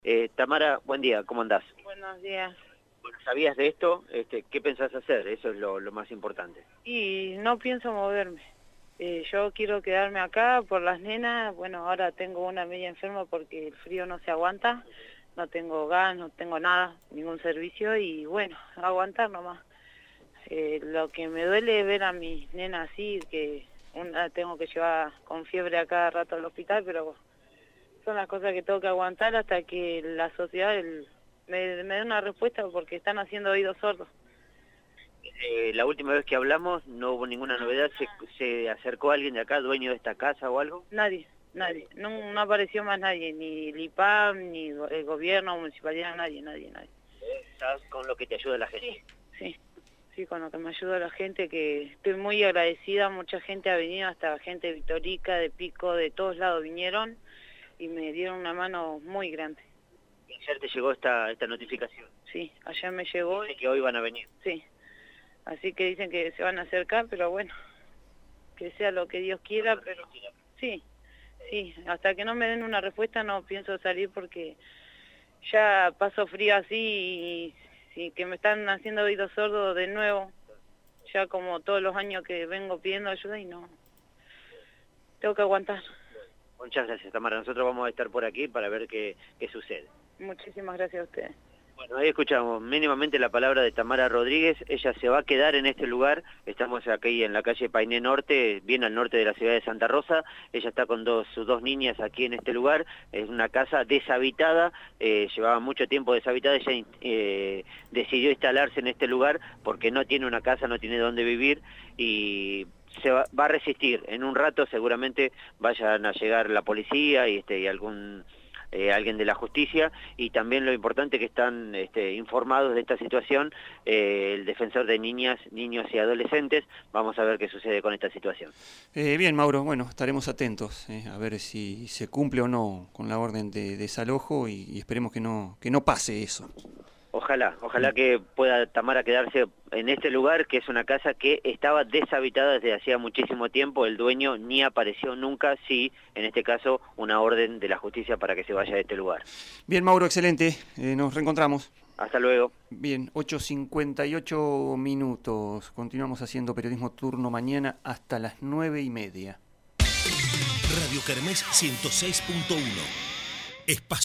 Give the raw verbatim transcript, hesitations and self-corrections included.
Eh, Tamara, buen día, ¿cómo andás? Buenos días. Bueno, ¿sabías de esto? Este, ¿qué pensás hacer? Eso es lo, lo más importante. Y no pienso moverme. Eh, yo quiero quedarme acá por las nenas. Bueno, ahora tengo una media enferma porque el frío no se aguanta. No tengo gas, no tengo nada, ningún servicio y bueno, aguantar nomás. Eh, lo que me duele es ver a mis nenas así, que una tengo que llevar con fiebre a cada rato al hospital, pero son las cosas que tengo que aguantar hasta que la sociedad el, me, me dé una respuesta porque están haciendo oídos sordos. Eh, la última vez que hablamos no hubo ninguna novedad. ¿Se, se acercó alguien de acá, dueño de esta casa o algo? Nadie, nadie. No, no apareció más nadie, ni el I P A M, ni el gobierno, municipalidad, nadie, nadie, nadie. ¿Estás con lo que te ayuda la gente? Sí, sí, sí, con lo que me ayuda la gente, que estoy muy agradecida. Mucha gente ha venido, hasta gente de Vitorica, de Pico, de todos lados vinieron y me dieron una mano muy grande. ¿Y ayer te llegó esta, esta notificación? Sí, ayer me llegó. Dice que hoy van a venir. Sí, así que dicen que se van a acercar, pero bueno, que sea lo que Dios quiera, pero sí, sí, hasta que no me den una respuesta no pienso salir porque ya paso frío así y, y que me están haciendo oídos sordos de nuevo, ya como todos los años que vengo pidiendo ayuda y no, tengo que aguantar. Muchas gracias, Tamara. Nosotros vamos a estar por aquí para ver qué, qué sucede. Muchísimas gracias a ustedes. Bueno, ahí escuchamos mínimamente la palabra de Tamara Rodríguez. Ella se va a quedar en este lugar. Estamos aquí en la calle Painé Norte, bien al norte de la ciudad de Santa Rosa. Ella está con dos, sus dos niñas aquí en este lugar. Es una casa deshabitada, eh, llevaba mucho tiempo deshabitada. Ella eh, decidió instalarse en este lugar porque no tiene una casa, no tiene dónde vivir y se va, va a resistir. En un rato seguramente vayan a llegar la policía y, este, y algún... Eh, alguien de la justicia, y también lo importante que están este, informados de esta situación eh, el defensor de niñas, niños y adolescentes. Vamos a ver qué sucede con esta situación. Eh, bien, Mauro, bueno, estaremos atentos eh, a ver si se cumple o no con la orden de desalojo y, y esperemos que no, que no pase eso. Ojalá, ojalá que pueda Tamara quedarse en este lugar, que es una casa que estaba deshabitada desde hacía muchísimo tiempo. El dueño ni apareció nunca, sí, en este caso, una orden de la justicia para que se vaya de este lugar. Bien, Mauro, excelente. Eh, nos reencontramos. Hasta luego. Bien, ocho cincuenta y ocho minutos. Continuamos haciendo periodismo turno mañana hasta las nueve y media. Radio Kermés ciento seis punto uno. Espacio.